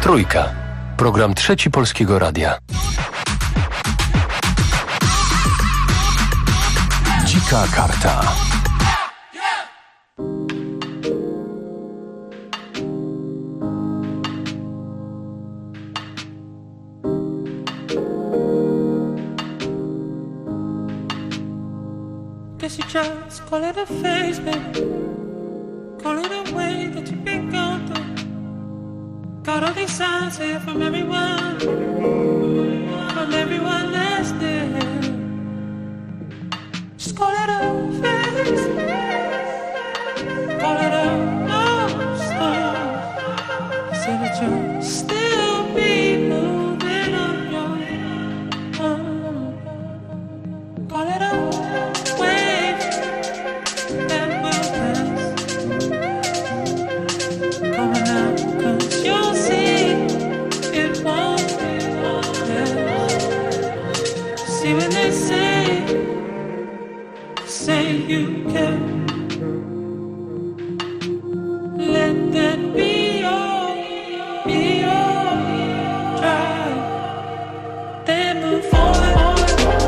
Trójka. Program Trzeci Polskiego Radia. Dzika karta. Guess you just call it a phase, baby. Call it a way that you've been going through. Got all these signs here from everyone that's there. Just call it a phase. Call it a love story. Say that you'll still be moving on your own. Call it a wave that will pass. Coming out, 'cause you'll see it won't last. See when they say you can. Let that be your drive. Then move forward.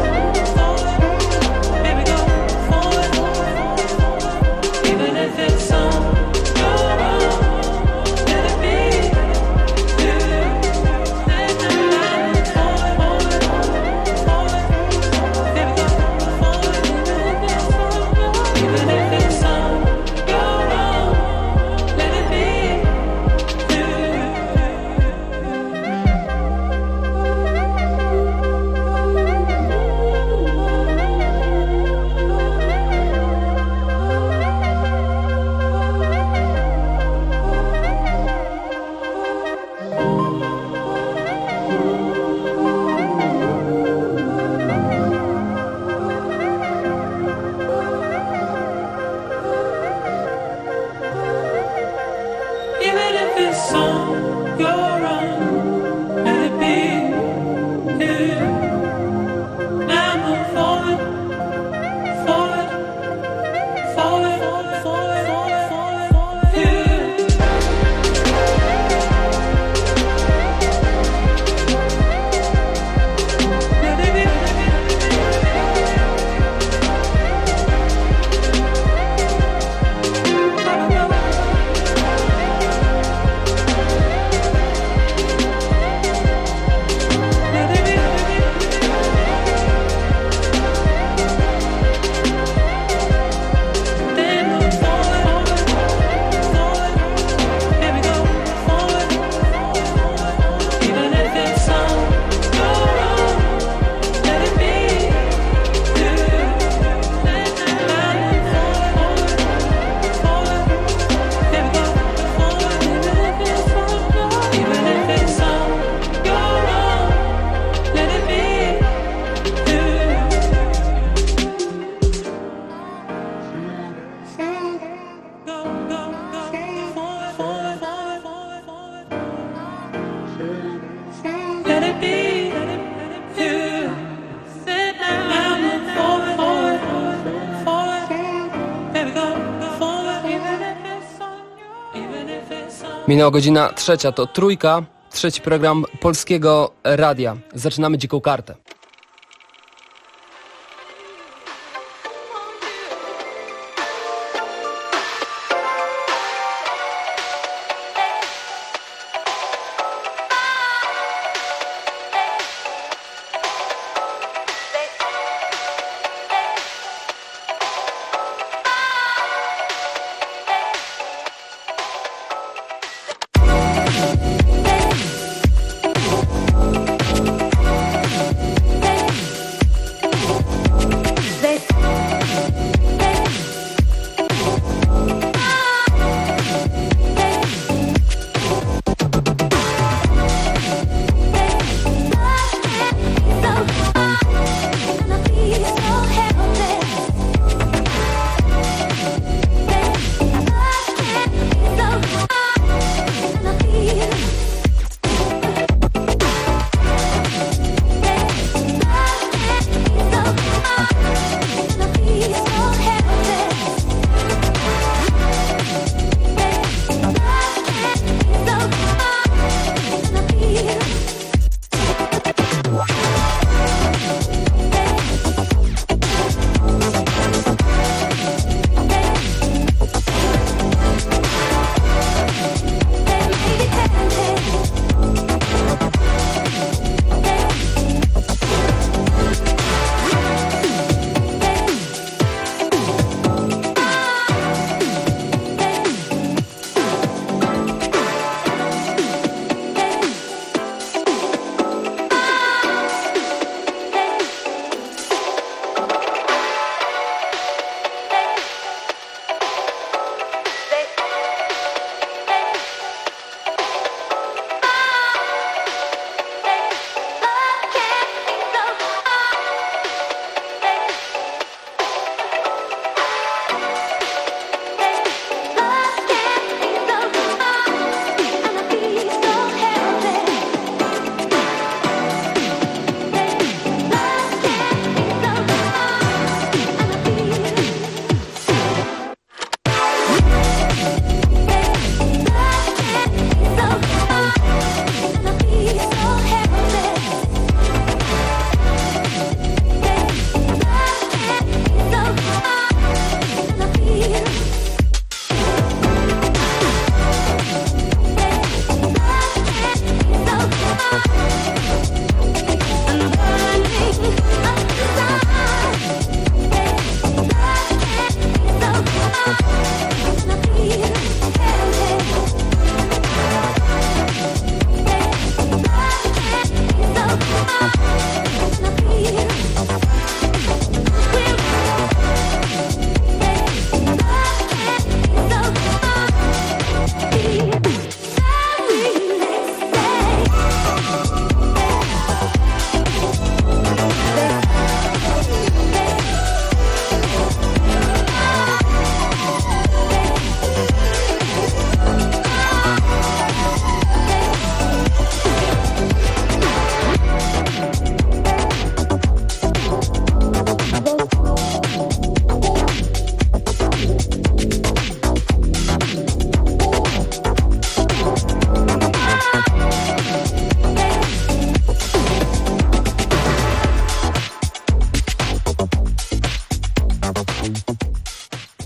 Baby, go forward. Even if it's on your own, let it be you. Let that move forward. Baby, go forward. Even if it's on your own, let it be you. Even if it's on your own, let it be you. Now move forward, forward, forward, forward, forward, forward, you. Let it be. Then move forward, forward, baby, go forward. Even if it's on your own, let it be you. Let that move forward, baby, go forward. Even if it's on your own, let it be you. Go, go, go, forward, forward, forward, forward. Let it be you. Sit down, move forward, forward, forward. Baby, go forward, even if it's on Minęła godzina 3, to Trójka, trzeci program Polskiego Radia. Zaczynamy Dziką kartę.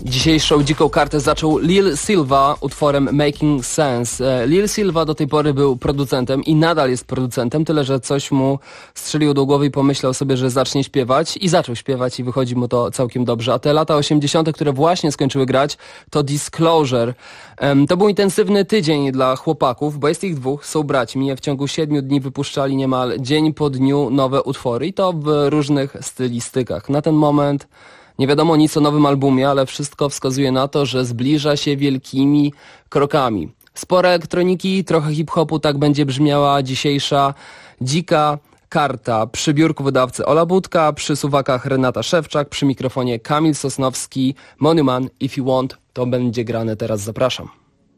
Dzisiejszą dziką kartę zaczął Lil Silva utworem Making Sense. Lil Silva do tej pory był producentem i nadal jest producentem, tyle że coś mu strzeliło do głowy i pomyślał sobie, że zacznie śpiewać i zaczął śpiewać i wychodzi mu to całkiem dobrze. A te lata 80., które właśnie skończyły grać, to Disclosure. To był intensywny tydzień dla chłopaków, bo jest ich dwóch, są braćmi. W ciągu 7 dni wypuszczali niemal dzień po dniu nowe utwory i to w różnych stylistykach. Na ten moment nie wiadomo nic o nowym albumie, ale wszystko wskazuje na to, że zbliża się wielkimi krokami. Sporo elektroniki, trochę hip-hopu, tak będzie brzmiała dzisiejsza dzika karta. Przy biurku wydawcy Ola Budka, przy suwakach Renata Szewczak, przy mikrofonie Kamil Sosnowski. Money Man, If You Want, to będzie grane teraz, zapraszam.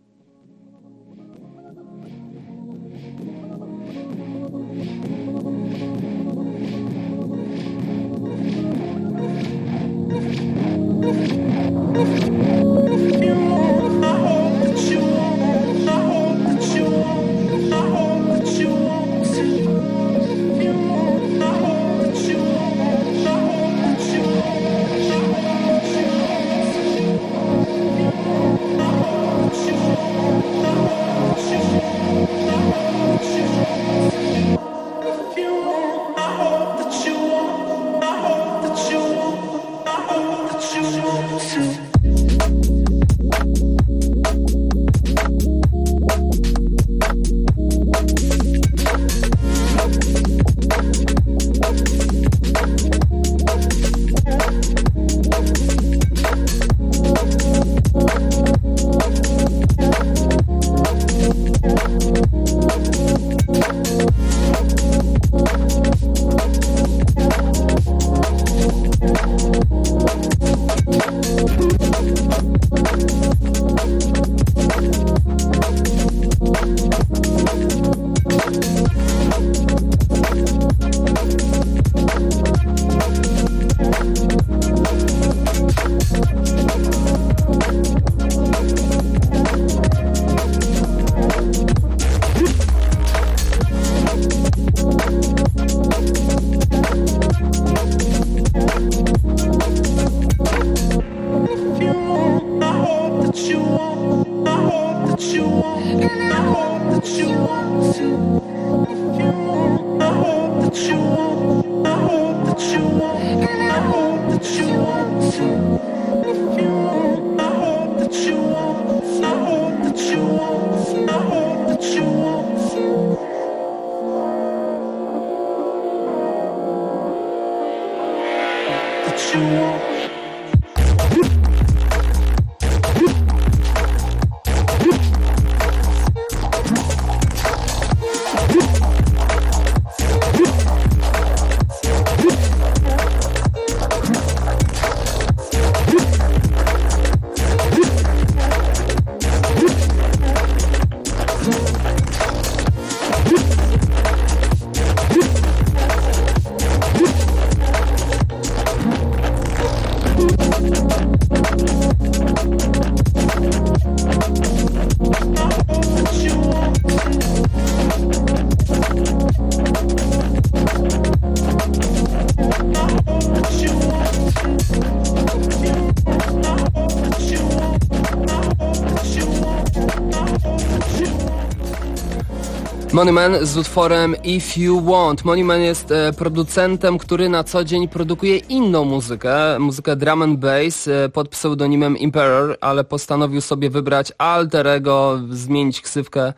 Money Man z utworem If You Want. Money Man jest producentem, który na co dzień produkuje inną muzykę drum and bass pod pseudonimem Emperor, ale postanowił sobie wybrać alter ego, zmienić ksywkę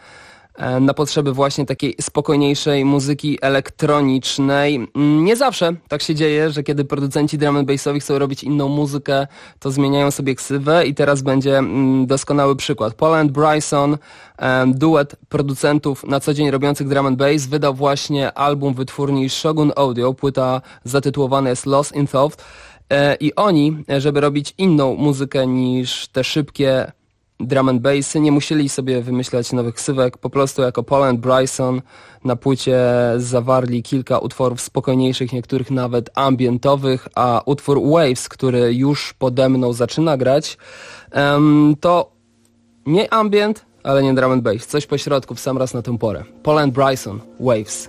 na potrzeby właśnie takiej spokojniejszej muzyki elektronicznej. Nie zawsze tak się dzieje, że kiedy producenci drum and bassowi chcą robić inną muzykę, to zmieniają sobie ksywę i teraz będzie doskonały przykład. Paul and Bryson, duet producentów na co dzień robiących drum and bass, wydał właśnie album wytwórni Shogun Audio, płyta zatytułowana jest Lost in Thought i oni, żeby robić inną muzykę niż te szybkie drum and bassy, nie musieli sobie wymyślać nowych ksywek, po prostu jako Paul and Bryson na płycie zawarli kilka utworów spokojniejszych, niektórych nawet ambientowych, a utwór Waves, który już pode mną zaczyna grać, to nie ambient, ale nie drum and bass, coś pośrodku w sam raz na tę porę. Paul and Bryson, Waves.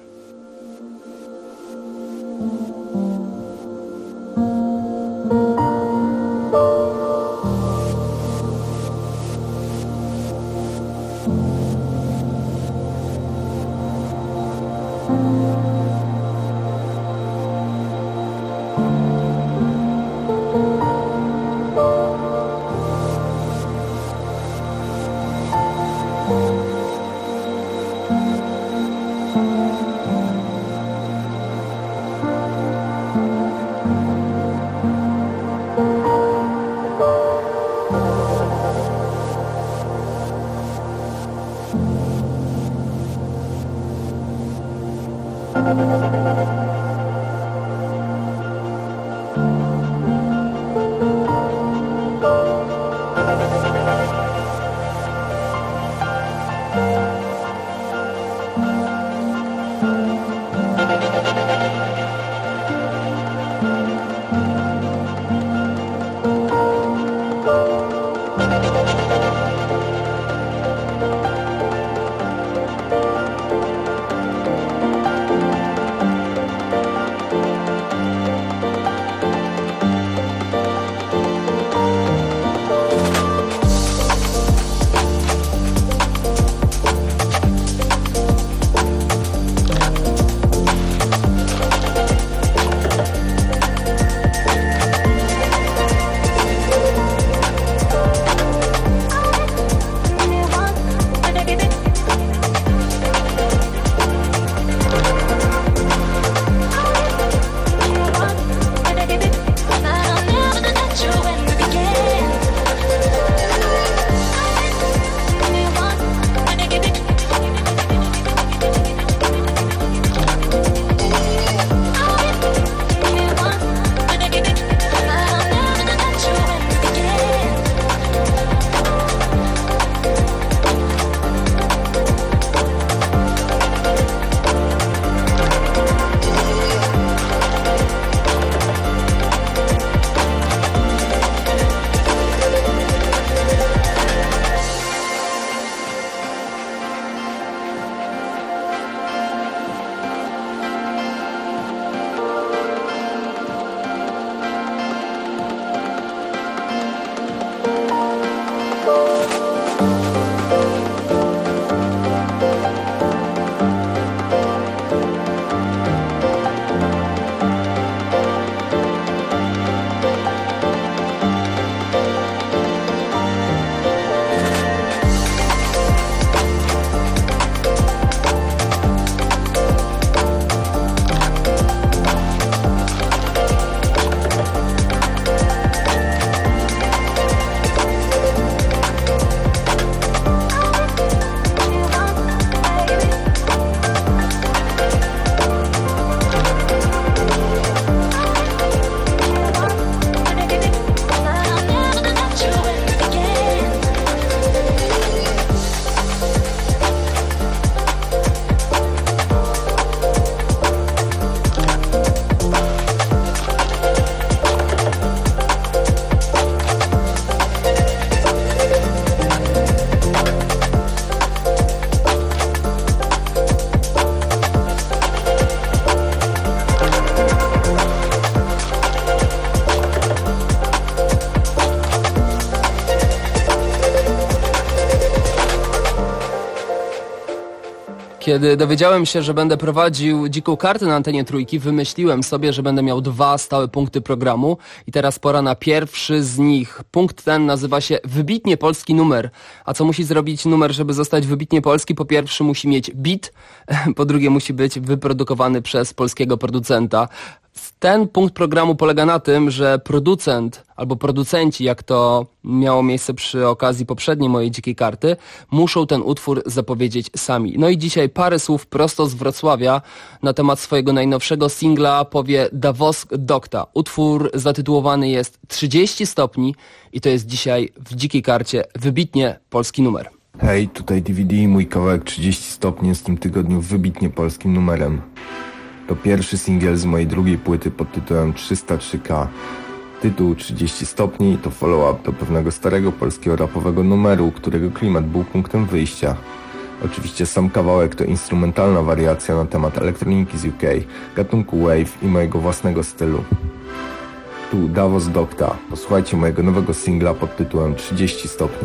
Kiedy dowiedziałem się, że będę prowadził Dziką Kartę na antenie Trójki, wymyśliłem sobie, że będę miał 2 stałe punkty programu i teraz pora na pierwszy z nich. Punkt ten nazywa się Wybitnie Polski Numer. A co musi zrobić numer, żeby zostać wybitnie polski? Po pierwsze musi mieć beat, po drugie musi być wyprodukowany przez polskiego producenta. Ten punkt programu polega na tym, że producent albo producenci, jak to miało miejsce przy okazji poprzedniej mojej Dzikiej Karty, muszą ten utwór zapowiedzieć sami. No i dzisiaj parę słów prosto z Wrocławia na temat swojego najnowszego singla powie Davos Dokta. Utwór zatytułowany jest 30 stopni i to jest dzisiaj w Dzikiej Karcie wybitnie polski numer. Hej, tutaj DVD i mój kawałek 30 stopni jest w tym tygodniu wybitnie polskim numerem. To pierwszy singiel z mojej drugiej płyty pod tytułem 303K. Tytuł 30 stopni to follow-up do pewnego starego polskiego rapowego numeru, którego klimat był punktem wyjścia. Oczywiście sam kawałek to instrumentalna wariacja na temat elektroniki z UK, gatunku wave i mojego własnego stylu. Tu Davos Dokta. Posłuchajcie mojego nowego singla pod tytułem 30 stopni.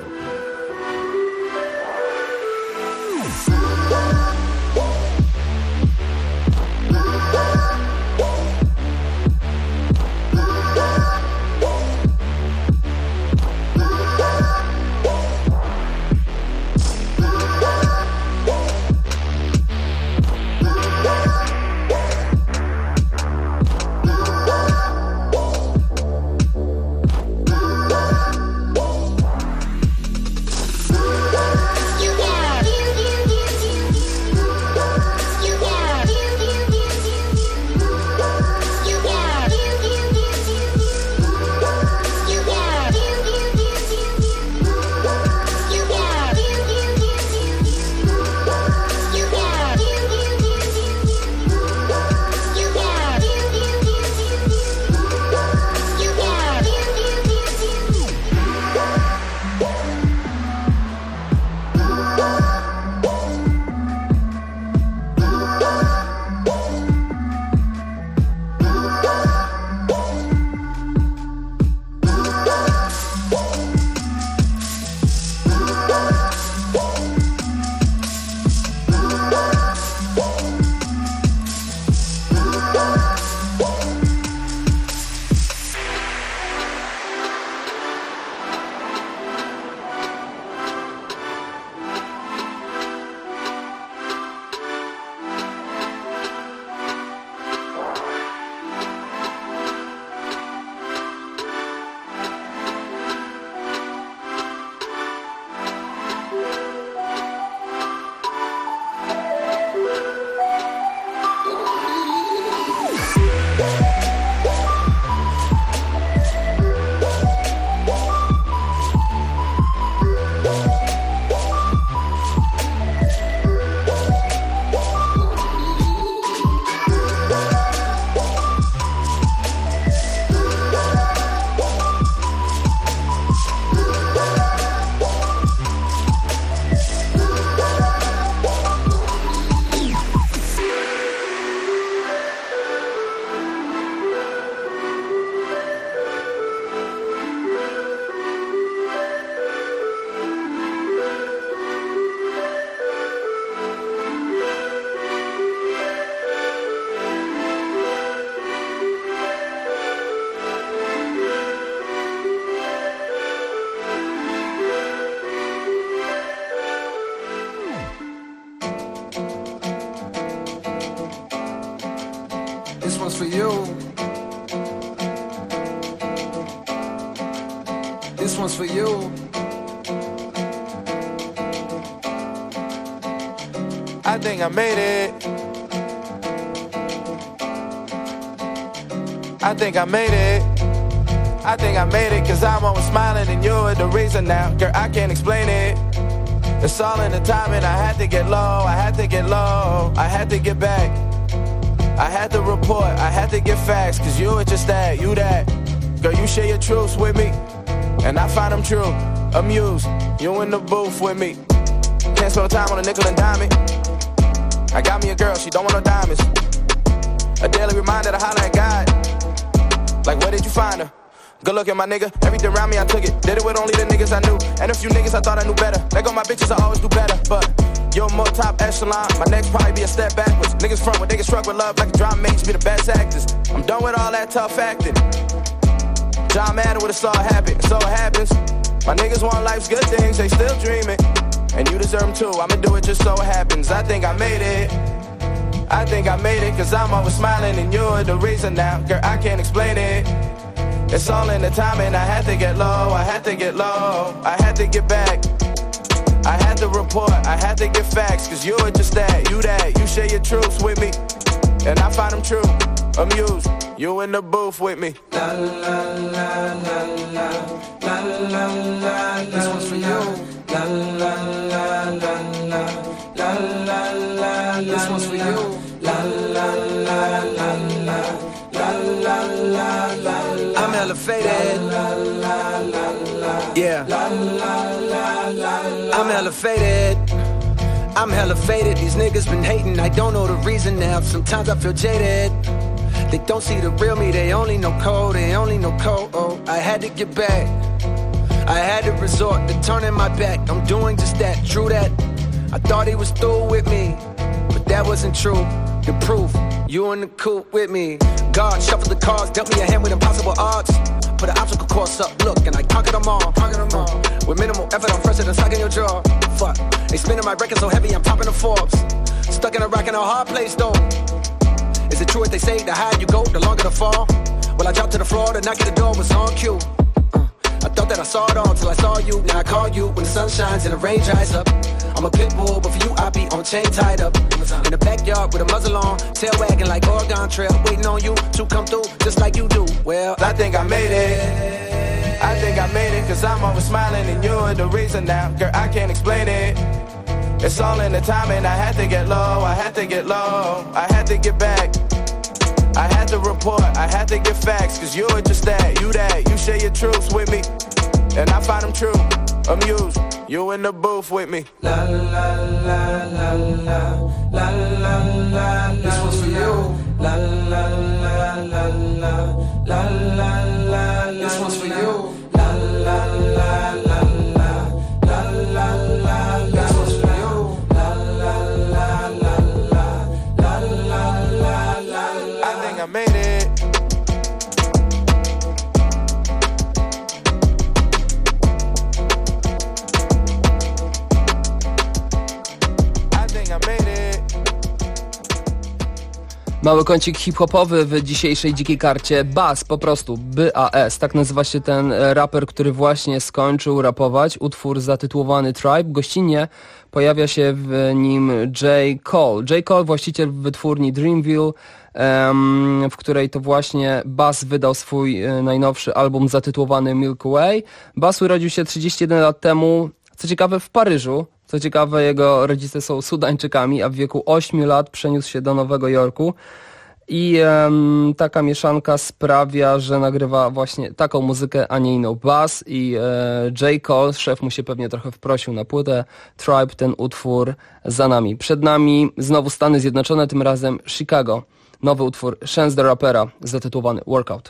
This one's for you. This one's for you. I think I made it. I think I made it. I think I made it, cause I'm always smiling and you're the reason now. Girl, I can't explain it. It's all in the timing. I had to get low, I had to get low, I had to get back. I had to report, I had to get facts, cause you were just that, you that. Girl, you share your truths with me, and I find them true. Amused, you in the booth with me. Can't spend time on a nickel and dime it. I got me a girl, she don't want no diamonds. A daily reminder to holler at God. Like, where did you find her? Good looking, my nigga. Everything around me, I took it. Did it with only the niggas I knew. And a few niggas I thought I knew better. There go my bitches, I always do better. But you're more top echelon. My next probably be a step backwards. Niggas front when they get struck with love like a drama mates be the best actors. I'm done with all that tough acting. John Madden would've saw it happen. And so it happens. My niggas want life's good things. They still dreaming. And you deserve them too. I'ma do it just so it happens. I think I made it. I think I made it. Cause I'm always smiling and you're the reason now. Girl, I can't explain it. It's all in the timing, I had to get low, I had to get low, I had to get back. I had to report, I had to get facts, cause you're just that, you share your truths with me. And I find them true, amused, you in the booth with me. La la la la la, la la la, this one's for you. La la la la la, la la la, this one's for you. La la la la la. I'm elevated. Yeah. I'm elevated. I'm hella faded. These niggas been hating. I don't know the reason now. Sometimes I feel jaded. They don't see the real me. They only know code. They only know code. Oh, I had to get back. I had to resort to turning my back. I'm doing just that. True that. I thought he was through with me, but that wasn't true. The proof, you in the coupe with me. God shuffled the cards, dealt me a hand with impossible odds. Put an obstacle course up, look, and I conquered them all. With minimal effort, I'm fresher than sucking your jaw. Fuck, they spinning my record so heavy, I'm popping the Forbes. Stuck in a rock in a hard place, though. Is it true what they say, the higher you go, the longer the fall? Well, I dropped to the floor, the knock at the door was on cue. I thought that I saw it all till I saw you. Now I call you when the sun shines and the rain dries up. I'm a pit bull, but for you I be on chain tied up. In the backyard with a muzzle on, tail wagging like Oregon Trail, waiting on you to come through just like you do. Well, I think I made it. I think I made it, cause I'm always smiling and you're the reason now. Girl, I can't explain it. It's all in the timing, I had to get low, I had to get low, I had to get back. I had to report, I had to get facts, cause you're just that, you share your truths with me. And I find them true, amused, you in the booth with me. La la la la la, la la la, this one's for you. La la la la la, la la la, this one's for you. La la la la la, la la la, this one's for you. La la la la la, la la la la. I think I made it. Mały kącik hip-hopowy w dzisiejszej dzikiej karcie. Bas, po prostu, B-A-S. Tak nazywa się ten raper, który właśnie skończył rapować. Utwór zatytułowany Tribe. Gościnnie pojawia się w nim J. Cole. J. Cole, właściciel wytwórni Dreamville, w której to właśnie Bas wydał swój najnowszy album zatytułowany Milky Way. Bas urodził się 31 lat temu, co ciekawe w Paryżu. Co ciekawe, jego rodzice są Sudańczykami, a w wieku 8 lat przeniósł się do Nowego Jorku i taka mieszanka sprawia, że nagrywa właśnie taką muzykę, a nie inną. Bas i J. Cole, szef mu się pewnie trochę wprosił na płytę. Tribe, ten utwór za nami. Przed nami znowu Stany Zjednoczone, tym razem Chicago. Nowy utwór Chance the Rappera zatytułowany Workout.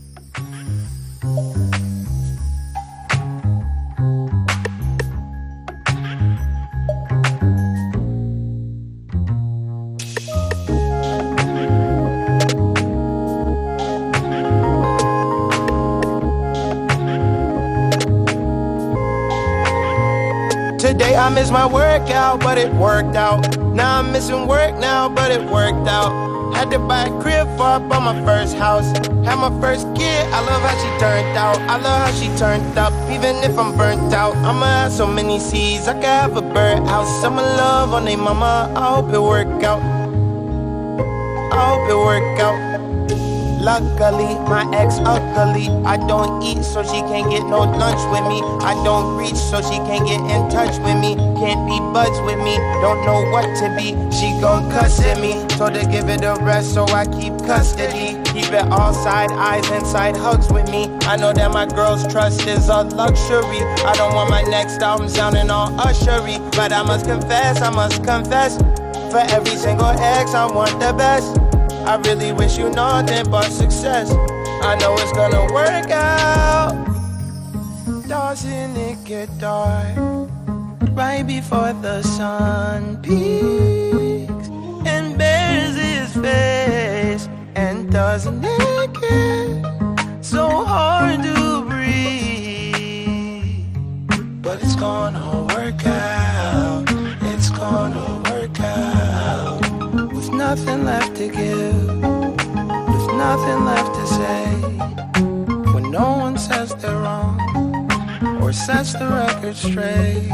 Today I missed my workout, but it worked out. Now I'm missing work now, but it worked out. Had to buy a crib for up on my first house. Had my first kid, I love how she turned out. I love how she turned up, even if I'm burnt out. I'ma have so many seeds, I could have a birdhouse. I'ma love on they mama, I hope it work out. I hope it work out. Luckily, my ex ugly. I don't eat so she can't get no lunch with me. I don't reach so she can't get in touch with me. Can't be buds with me, don't know what to be. She gon' cuss at me, told her give it a rest so I keep custody. Keep it all side eyes and side hugs with me. I know that my girl's trust is a luxury. I don't want my next album sounding all ushery, but I must confess, for every single ex I want the best. I really wish you nothing but success. I know it's gonna work out. Doesn't it get dark right before the sun peaks and bears his face? And doesn't it get so hard to breathe? But it's gonna work out. It's gonna work out. With nothing left to give, with nothing left to say, when no one says they're wrong or sets the record straight.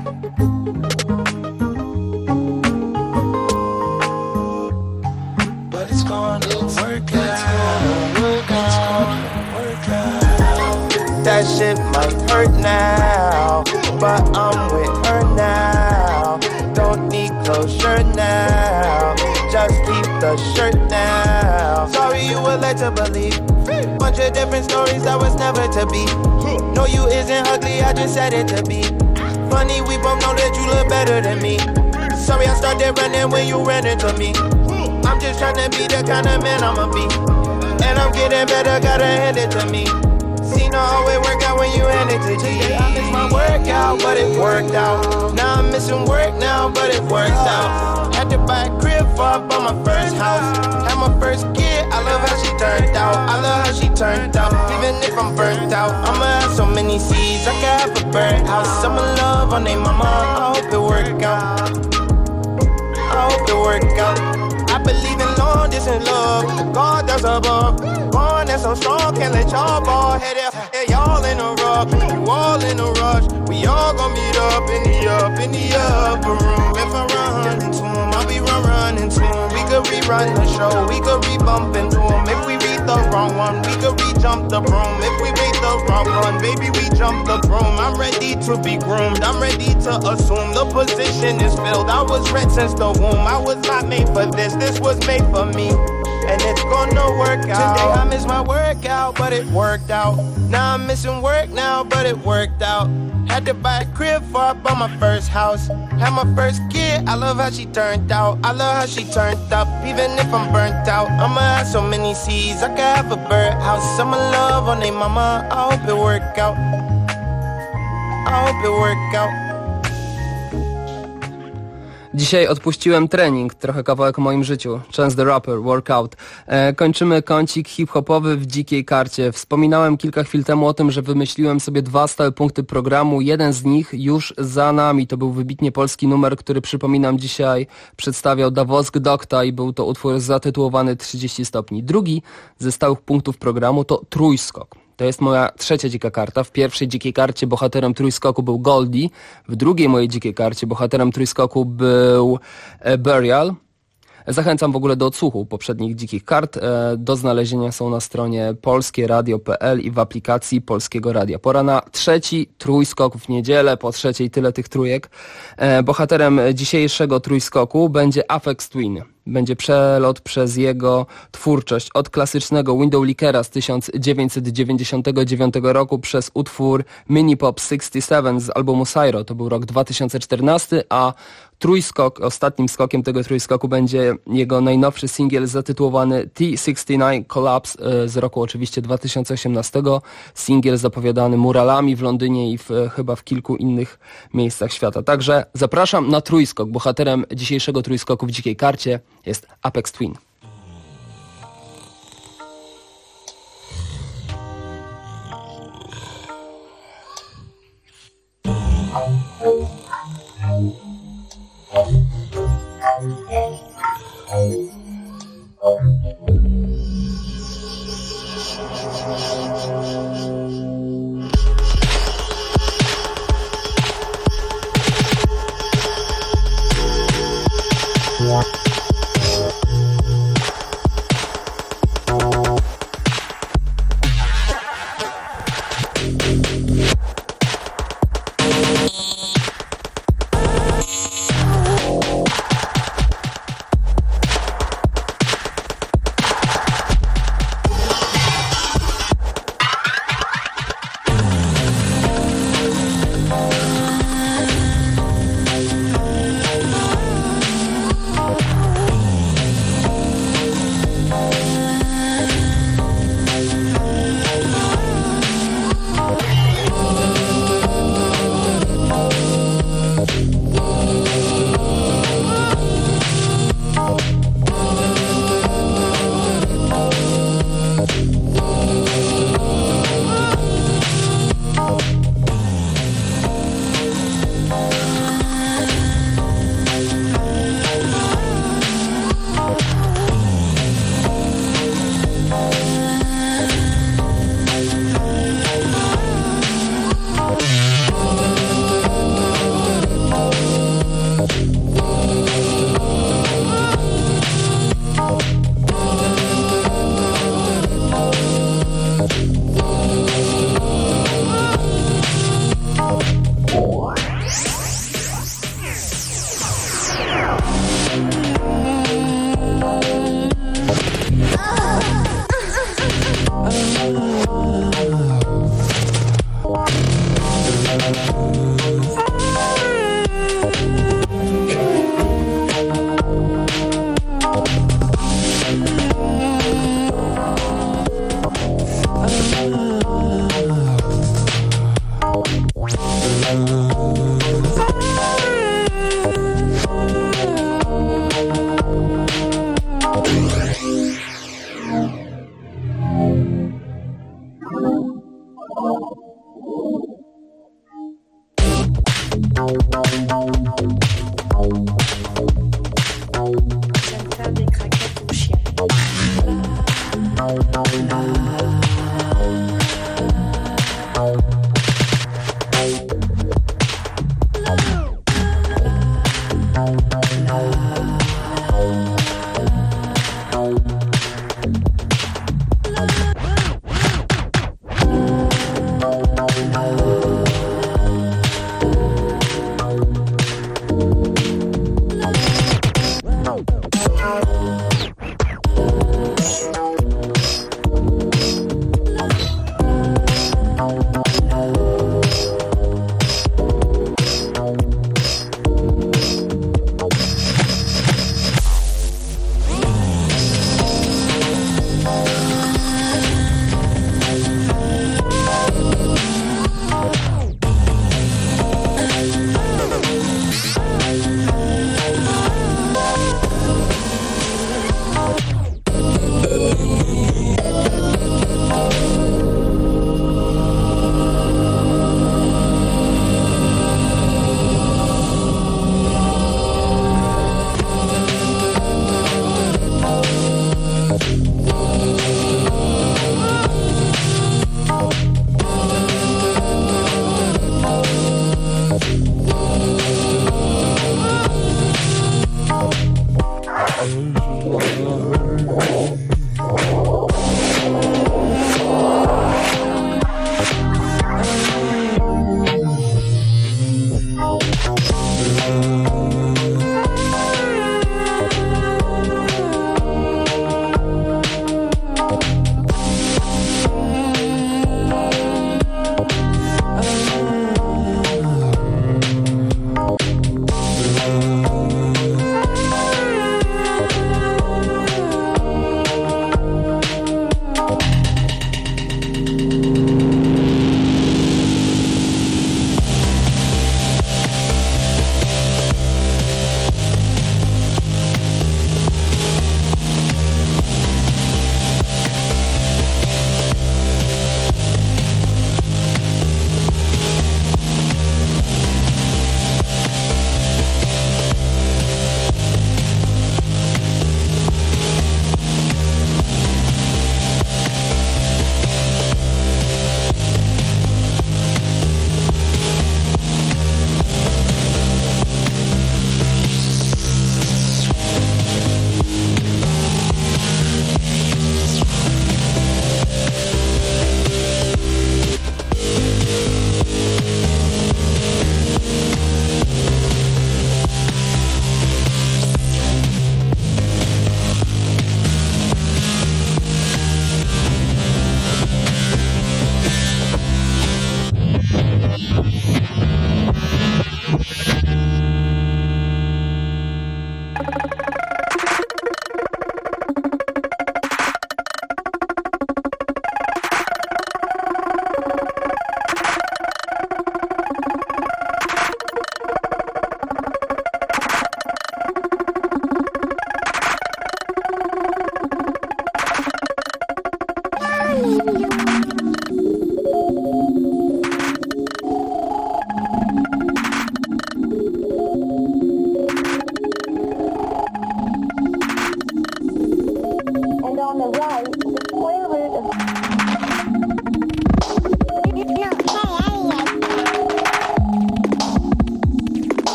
But it's gonna work out. It's gonna work out. That shit might hurt now, but I'm with her now. Don't need closure now, just keep the shirt now. Sorry you were led to believe bunch of different stories that was never to be. No, you isn't ugly, I just said it to be. Funny, we both know that you look better than me. Sorry I started running when you ran into me. I'm just trying to be the kind of man I'ma be, and I'm getting better, gotta hand it to me. See, no, always work out when you hand it to G. I miss my workout, but it worked out. Now I'm missing work now, but it works out. Had to buy a crib for my first house. Had my first kid, I love how she turned out. I love how she turned out. Even if I'm burnt out, I'ma have so many seeds, I can have a birdhouse. Some love on their mama, I hope it work out. I hope it work out. I believe in long distance love, God that's above. Born that's so strong, can't let y'all ball head out. Yeah, y'all in a rush, you all in a rush. We all gon' meet up in the upper room. If I run into him, I'll be running to him. We could rerun the show, we could re-bump into him. If we read the wrong one, we could re-jump the broom. If we read the wrong one, baby, we jump the broom. I'm ready to be groomed, I'm ready to assume the position is filled. I was red since the womb, I was not made for this was made for me, and it's gonna work out. Today I miss my workout, but it worked out. Now I'm missing work now, but it worked out. Had to buy a crib for I bought my first house. Had my first kid, I love how she turned out. I love how she turned up, even if I'm burnt out. I'ma have so many seeds, I could have a birdhouse. Some love on they mama, I hope it work out. I hope it work out. Dzisiaj odpuściłem trening, trochę kawałek o moim życiu. Chance the Rapper, Workout. Kończymy kącik hip-hopowy w dzikiej karcie. Wspominałem kilka chwil temu o tym, że wymyśliłem sobie 2 stałe punkty programu. Jeden z nich już za nami. To był wybitnie polski numer, który, przypominam, dzisiaj przedstawiał Davosk Dokta i był to utwór zatytułowany 30 stopni. Drugi ze stałych punktów programu to Trójskok. To jest moja trzecia dzika karta. W pierwszej dzikiej karcie bohaterem trójskoku był Goldie. W drugiej mojej dzikiej karcie bohaterem trójskoku był Burial. Zachęcam w ogóle do odsłuchu poprzednich dzikich kart. Do znalezienia są na stronie polskieradio.pl i w aplikacji Polskiego Radia. Pora na trzeci trójskok w niedzielę. Po trzeciej tyle tych trójek. Bohaterem dzisiejszego trójskoku będzie Aphex Twin. Będzie przelot przez jego twórczość od klasycznego Window Lickera z 1999 roku przez utwór Mini Pop 67 z albumu Syro, to był rok 2014, a trójskok, ostatnim skokiem tego trójskoku będzie jego najnowszy singiel zatytułowany T69 Collapse z roku oczywiście 2018, singiel zapowiadany muralami w Londynie i chyba w kilku innych miejscach świata. Także zapraszam na trójskok. Bohaterem dzisiejszego trójskoku w dzikiej karcie jest Aphex Twin.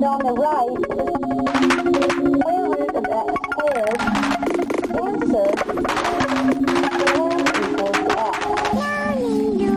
And on the right, the square root of x squared. Answer, 4 equals x.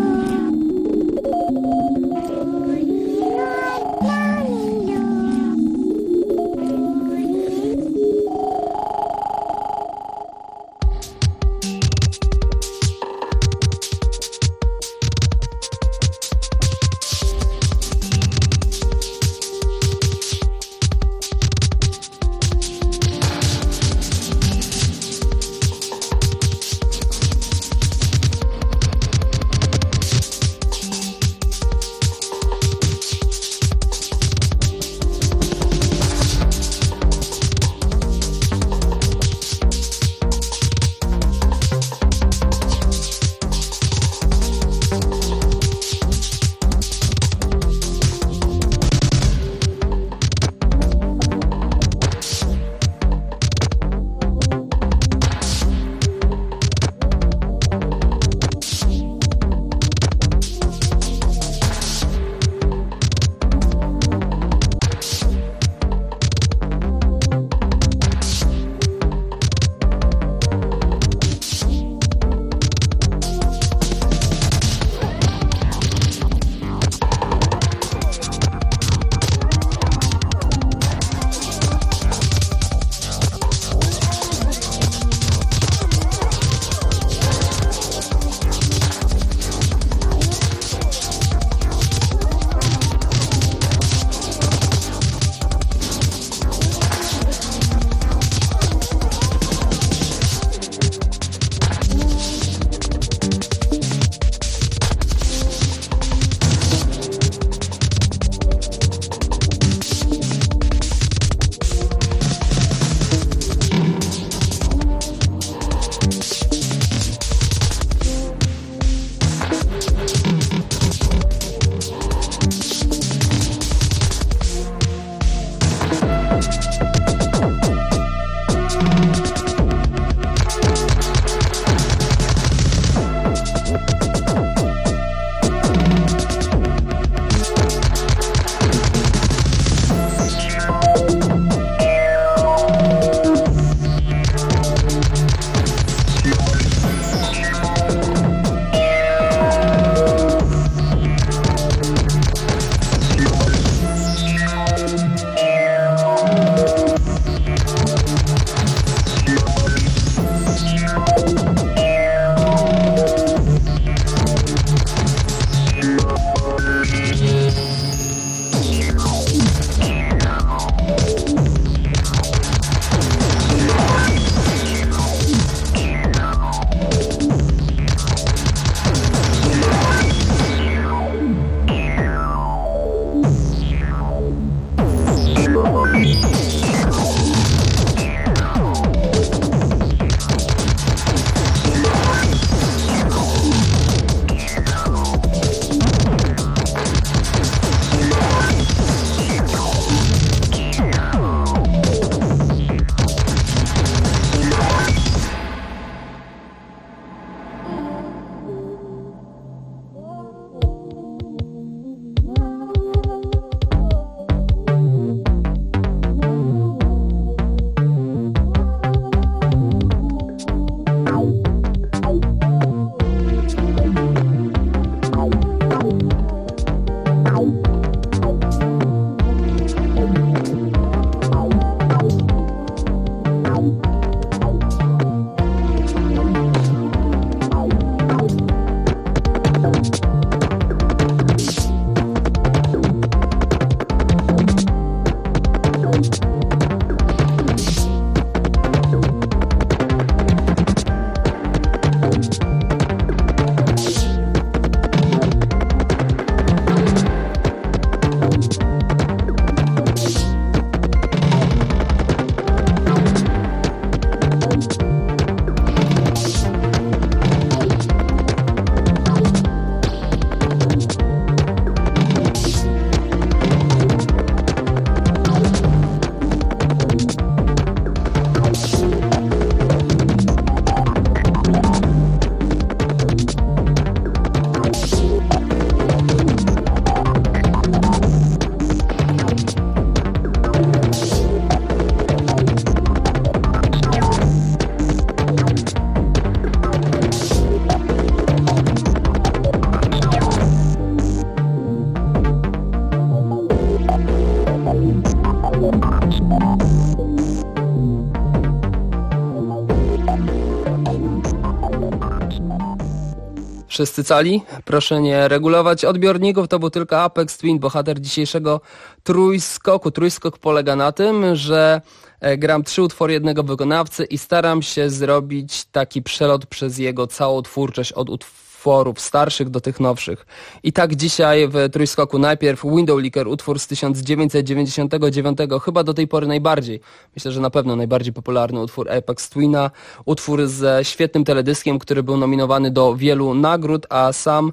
Wszyscy cali? Proszę nie regulować odbiorników, to był tylko Aphex Twin, bohater dzisiejszego trójskoku. Trójskok polega na tym, że gram 3 utwory jednego wykonawcy i staram się zrobić taki przelot przez jego całą twórczość od utworów starszych do tych nowszych. I tak dzisiaj w trójskoku najpierw Window Licker, utwór z 1999, chyba do tej pory najbardziej, myślę, że na pewno najbardziej popularny utwór Aphex Twina, utwór ze świetnym teledyskiem, który był nominowany do wielu nagród, a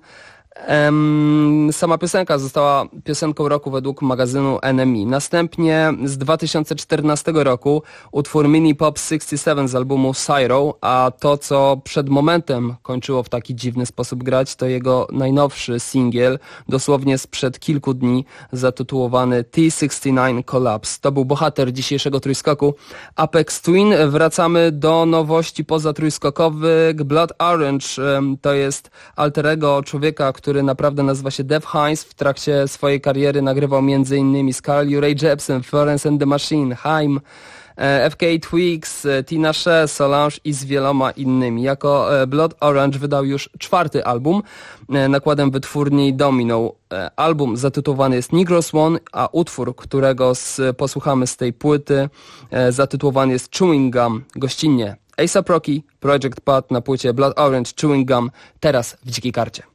sama piosenka została piosenką roku według magazynu NME. Następnie z 2014 roku utwór Mini Pop 67 z albumu Syro, a to co przed momentem kończyło w taki dziwny sposób grać, to jego najnowszy singiel, dosłownie sprzed kilku dni, zatytułowany T69 Collapse. To był bohater dzisiejszego trójskoku Aphex Twin. Wracamy do nowości pozatrójskokowych. Blood Orange to jest alter ego człowieka, który naprawdę nazywa się Dev Hines. W trakcie swojej kariery nagrywał m.in. z Carly Rae Jepsen, Florence and the Machine, Haim, FK Twigs, Tina Shea, Solange i z wieloma innymi. Jako Blood Orange wydał już 4. album nakładem wytwórni Domino. Album zatytułowany jest Negro Swan, a utwór, którego posłuchamy z tej płyty, zatytułowany jest Chewing Gum. Gościnnie A$AP Rocky, Project Pat na płycie Blood Orange, Chewing Gum, teraz w Dzikiej Karcie.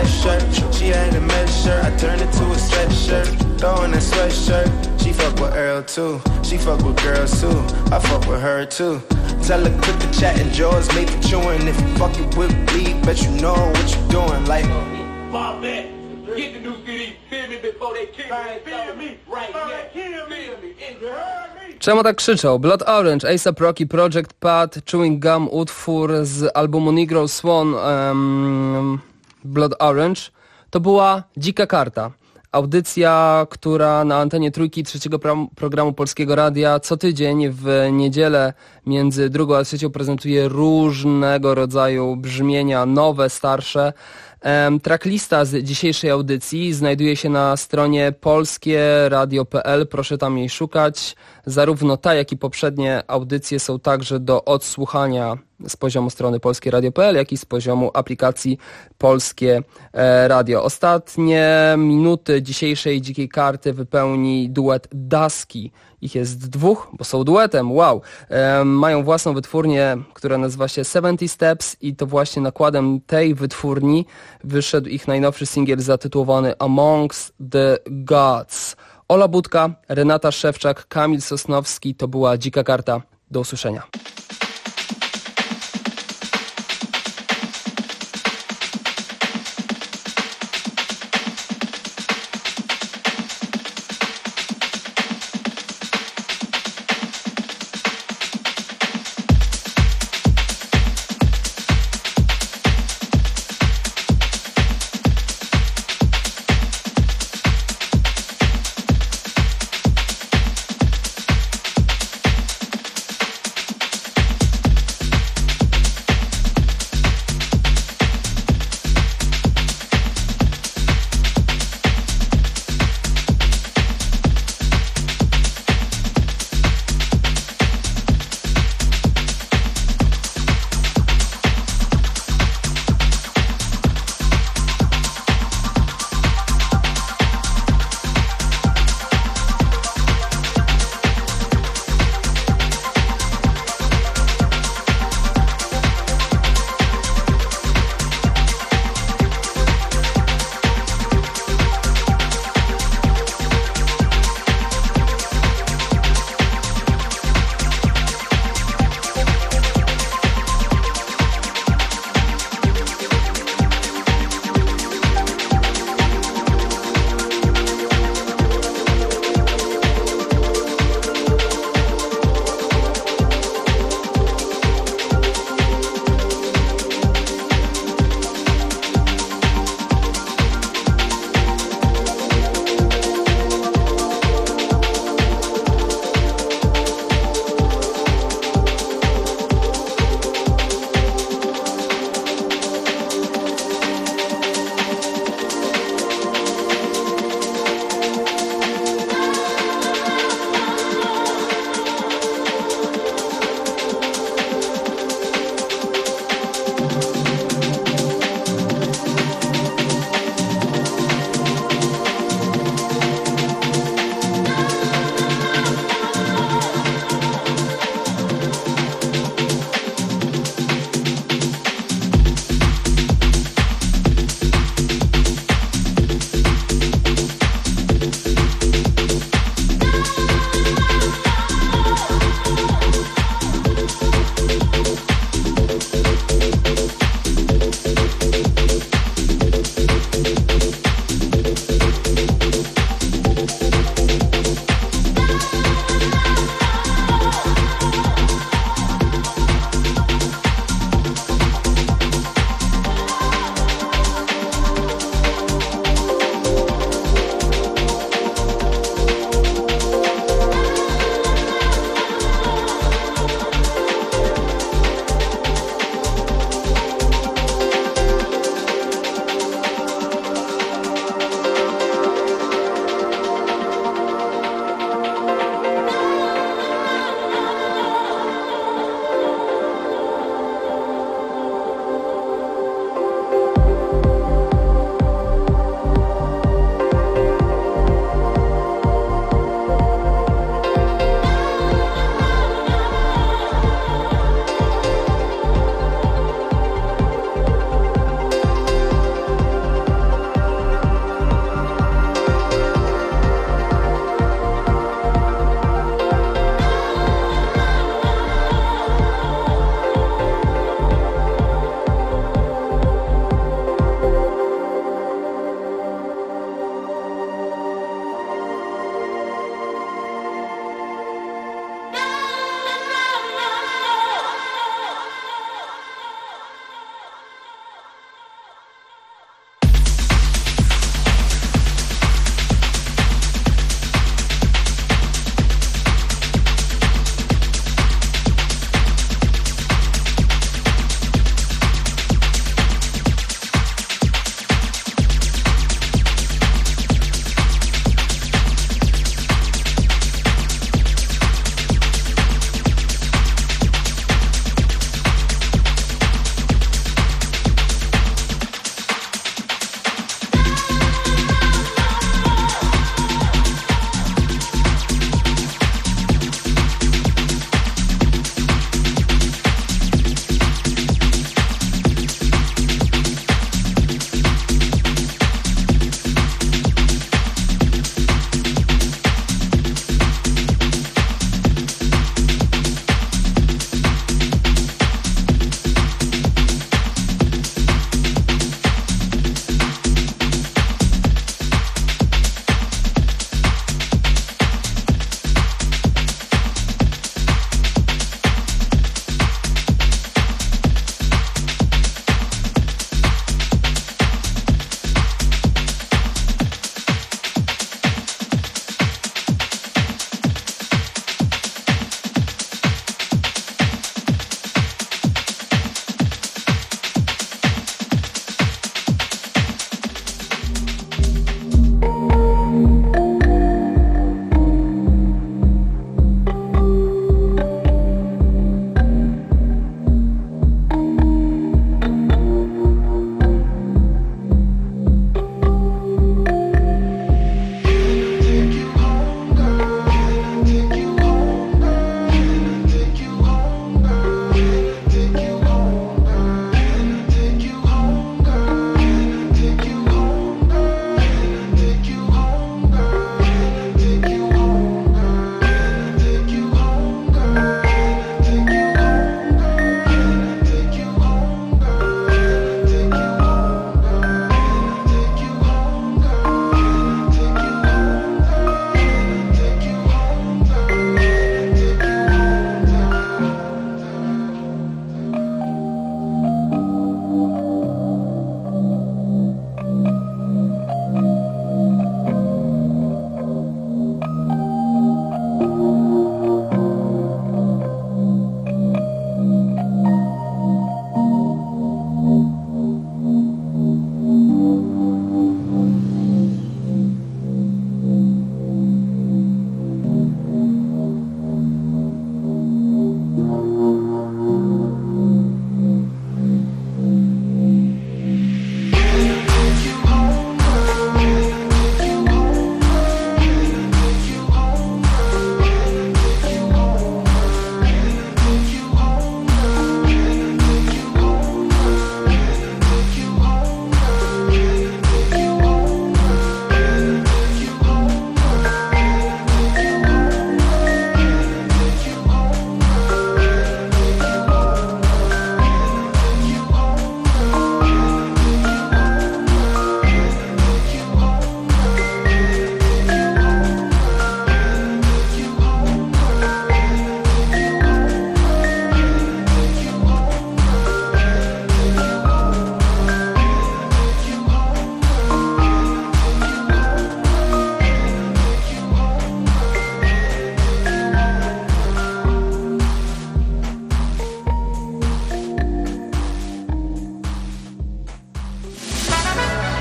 Throwing that sweatshirt, she fuck with Earl girl too. She fuck with girls too. I fuck with her too. Tell her quit the chatting, jaws made for chewing. If you fucking with me, bet you know what you doing. Like, Bob that. Get the new CD, feel me before they kill me. Feel me, right here. Kill me, and you heard me. Czemu tak krzyczał? Blood Orange, A$AP Rocky, Project Pat, Chewing Gum, utwór z albumu Negro Swan, Blood Orange. To była Dzika Karta. Audycja, która na antenie Trójki, trzeciego programu Polskiego Radia co tydzień w niedzielę między drugą a trzecią prezentuje różnego rodzaju brzmienia, nowe, starsze. Tracklista z dzisiejszej audycji znajduje się na stronie polskieradio.pl, proszę tam jej szukać. Zarówno ta, jak i poprzednie audycje są także do odsłuchania z poziomu strony polskieradio.pl, jak i z poziomu aplikacji Polskie Radio. Ostatnie minuty dzisiejszej Dzikiej Karty wypełni duet Daski. Ich jest dwóch, bo są duetem, wow. Mają własną wytwórnię, która nazywa się 70 Steps i to właśnie nakładem tej wytwórni wyszedł ich najnowszy singiel zatytułowany Amongst the Gods. Ola Budka, Renata Szewczak, Kamil Sosnowski, to była Dzika Karta. Do usłyszenia.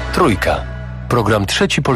Trójka. Program Trzeci Polskiego